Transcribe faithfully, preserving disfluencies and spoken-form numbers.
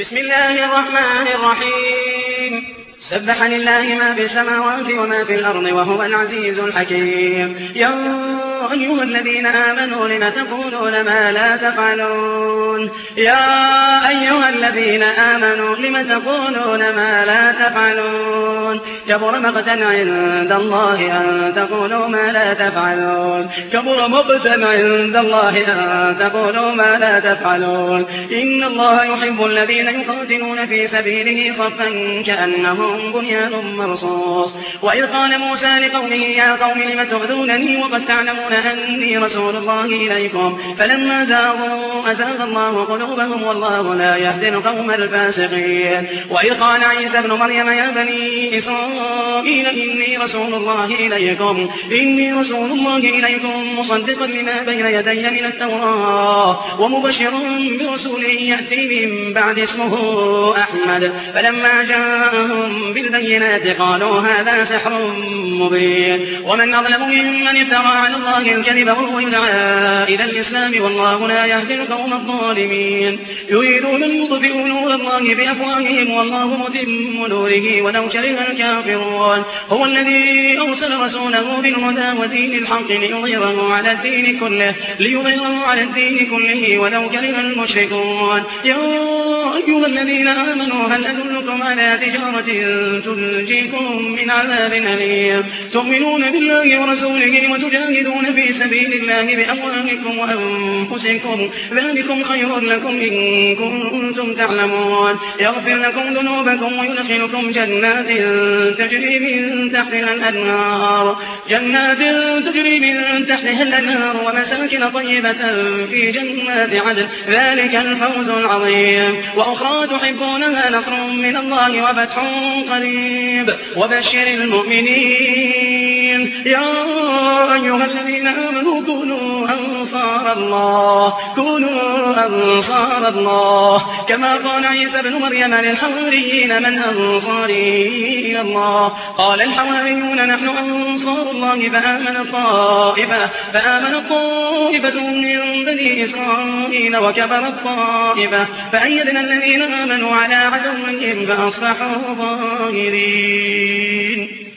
بسم الله الرحمن الرحيم سبح لله ما في السماوات وما في الأرض وهو العزيز الحكيم. يا أيها الذين آمنوا لم تقولون ما لا تفعلون يا أيها الذين آمنوا لم تقولون ما لا تفعلون كبر مقتا عند الله أن تقولوا ما لا تفعلون كبر مقتا عند الله أن تقولوا ما لا تفعلون إن الله يحب الذين يقاتلون في سبيله صفا كأنهم بنيان مرصوص. وإذ قال موسى لقومه يا قوم لم تؤذونني وقد تعلمون أني رسول الله إليكم فلما زاغوا أزاغ الله قلوبهم والله لا يهدي القوم الفاسقين. وإذ قال عيسى ابن مريم يا بني إسرائيل إني رسول الله إليكم إني رسول الله إليكم مصدقا لما بين يدي من التوراة ومبشرا برسول يأتي من بعد اسمه أحمد. فلما جاءهم بالبينات قالوا هذا سحر مبين ومن أظلم ممن افترى على الله الكذب وهو يدعى إلى الإسلام والله لا يهدي القوم الظالمين. يريدون أن يطفئوا نور الله بأفواههم والله متم نوره ولو كره الكافرون. هو الذي أرسل رسوله بالهدى ودين الحق ليظهره على الدين كله ليظهره على الدين كله ولو كره المشركون. يا أيها الذين آمنوا هل أدلكم على تجارة تنجيكم من عذاب أليم تؤمنون بالله ورسوله وتجاهدون في سبيل الله بأموالكم وأنفسكم ذلكم خير لكم إن كنتم تعلمون. يغفر لكم ذنوبكم ويدخلكم جنات تجري من تحتها الأنهار جنات تجري من تحتها الأنهار ومساكن طيبة في جنات عدن ذلك الفوز العظيم. وأخرى تحبونها نصر من الله وفتح قريب وبشر المؤمنين. يا أيها الذين آمنوا كونوا أنصار الله كونوا أنصار الله كما قال عيسى بن مريم للحواريين من أنصاري إلى الله قال الحواريون نحن أنصار الله فآمن الطائفة فآمن الطائفة من بني إسرائيل وكفر الطائفة فأيدنا الذين آمنوا على عدوهم فأصبحوا ظاهرين.